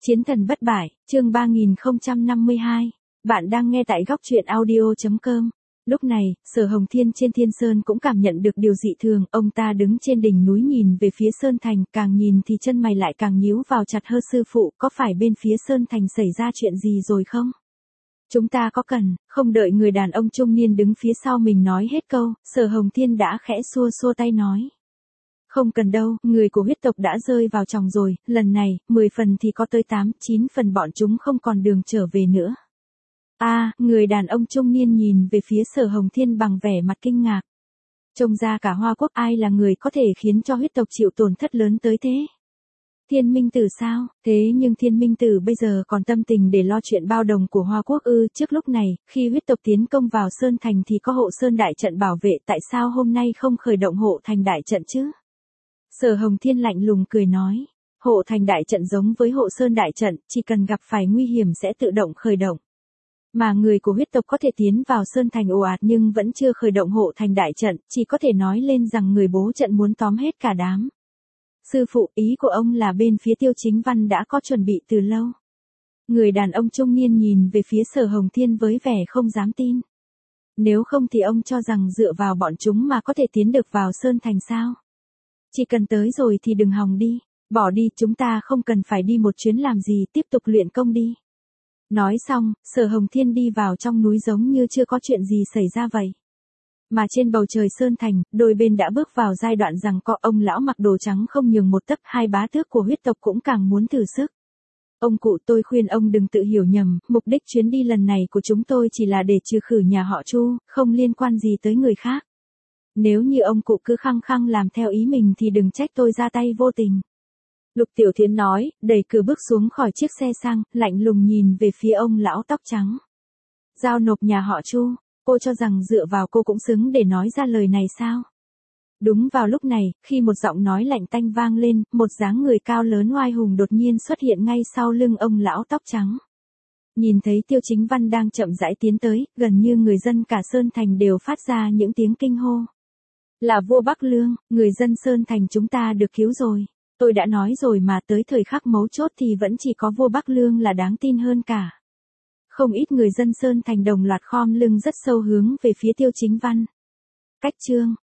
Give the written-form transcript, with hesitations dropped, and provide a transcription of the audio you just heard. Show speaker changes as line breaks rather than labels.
Chiến thần bất bại, chương 3052. Bạn đang nghe tại góc truyện audio.com. Lúc này, Sở Hồng Thiên trên Thiên Sơn cũng cảm nhận được điều dị thường, ông ta đứng trên đỉnh núi nhìn về phía Sơn Thành, càng nhìn thì chân mày lại càng nhíu vào chặt. Hơ sư phụ, có phải bên phía Sơn Thành xảy ra chuyện gì rồi không? Chúng ta có cần, không đợi người đàn ông trung niên đứng phía sau mình nói hết câu, Sở Hồng Thiên đã khẽ xua xua tay nói. Không cần đâu, người của huyết tộc đã rơi vào chòng rồi, lần này, 10 phần thì có tới 8, 9 phần bọn chúng không còn đường trở về nữa. Người đàn ông trung niên nhìn về phía Sở Hồng Thiên bằng vẻ mặt kinh ngạc. Trông ra cả Hoa Quốc ai là người có thể khiến cho huyết tộc chịu tổn thất lớn tới thế? Thiên Minh Tử sao? Thế nhưng Thiên Minh Tử bây giờ còn tâm tình để lo chuyện bao đồng của Hoa Quốc ư? Trước lúc này, khi huyết tộc tiến công vào Sơn Thành thì có hộ Sơn đại trận bảo vệ, tại sao hôm nay không khởi động hộ thành đại trận chứ? Sở Hồng Thiên lạnh lùng cười nói, hộ thành đại trận giống với hộ Sơn đại trận, chỉ cần gặp phải nguy hiểm sẽ tự động khởi động. Mà người của huyết tộc có thể tiến vào Sơn Thành ồ ạt nhưng vẫn chưa khởi động hộ thành đại trận, chỉ có thể nói lên rằng người bố trận muốn tóm hết cả đám. Sư phụ, ý của ông là bên phía Tiêu Chính Văn đã có chuẩn bị từ lâu. Người đàn ông trung niên nhìn về phía Sở Hồng Thiên với vẻ không dám tin. Nếu không thì ông cho rằng dựa vào bọn chúng mà có thể tiến được vào Sơn Thành sao? Chỉ cần tới rồi thì đừng hòng đi, bỏ đi, chúng ta không cần phải đi một chuyến làm gì, tiếp tục luyện công đi. Nói xong, Sở Hồng Thiên đi vào trong núi giống như chưa có chuyện gì xảy ra vậy. Mà trên bầu trời Sơn Thành, đôi bên đã bước vào giai đoạn giằng co, ông lão mặc đồ trắng không nhường một tấc, hai bá tước của huyết tộc cũng càng muốn thử sức. Ông cụ, tôi khuyên ông đừng tự hiểu nhầm, mục đích chuyến đi lần này của chúng tôi chỉ là để trừ khử nhà họ Chu, không liên quan gì tới người khác. Nếu như ông cụ cứ khăng khăng làm theo ý mình thì đừng trách tôi ra tay vô tình. Lục Tiểu Thiến nói, đẩy cửa bước xuống khỏi chiếc xe sang, lạnh lùng nhìn về phía ông lão tóc trắng. Giao nộp nhà họ Chu, cô cho rằng dựa vào cô cũng xứng để nói ra lời này sao? Đúng vào lúc này, khi một giọng nói lạnh tanh vang lên, một dáng người cao lớn oai hùng đột nhiên xuất hiện ngay sau lưng ông lão tóc trắng. Nhìn thấy Tiêu Chính Văn đang chậm rãi tiến tới, gần như người dân cả Sơn Thành đều phát ra những tiếng kinh hô. Là vua Bắc Lương, người dân Sơn Thành chúng ta được cứu rồi. Tôi đã nói rồi mà, tới thời khắc mấu chốt thì vẫn chỉ có vua Bắc Lương là đáng tin hơn cả. Không ít người dân Sơn Thành đồng loạt khom lưng rất sâu hướng về phía Tiêu Chính Văn. Cách chương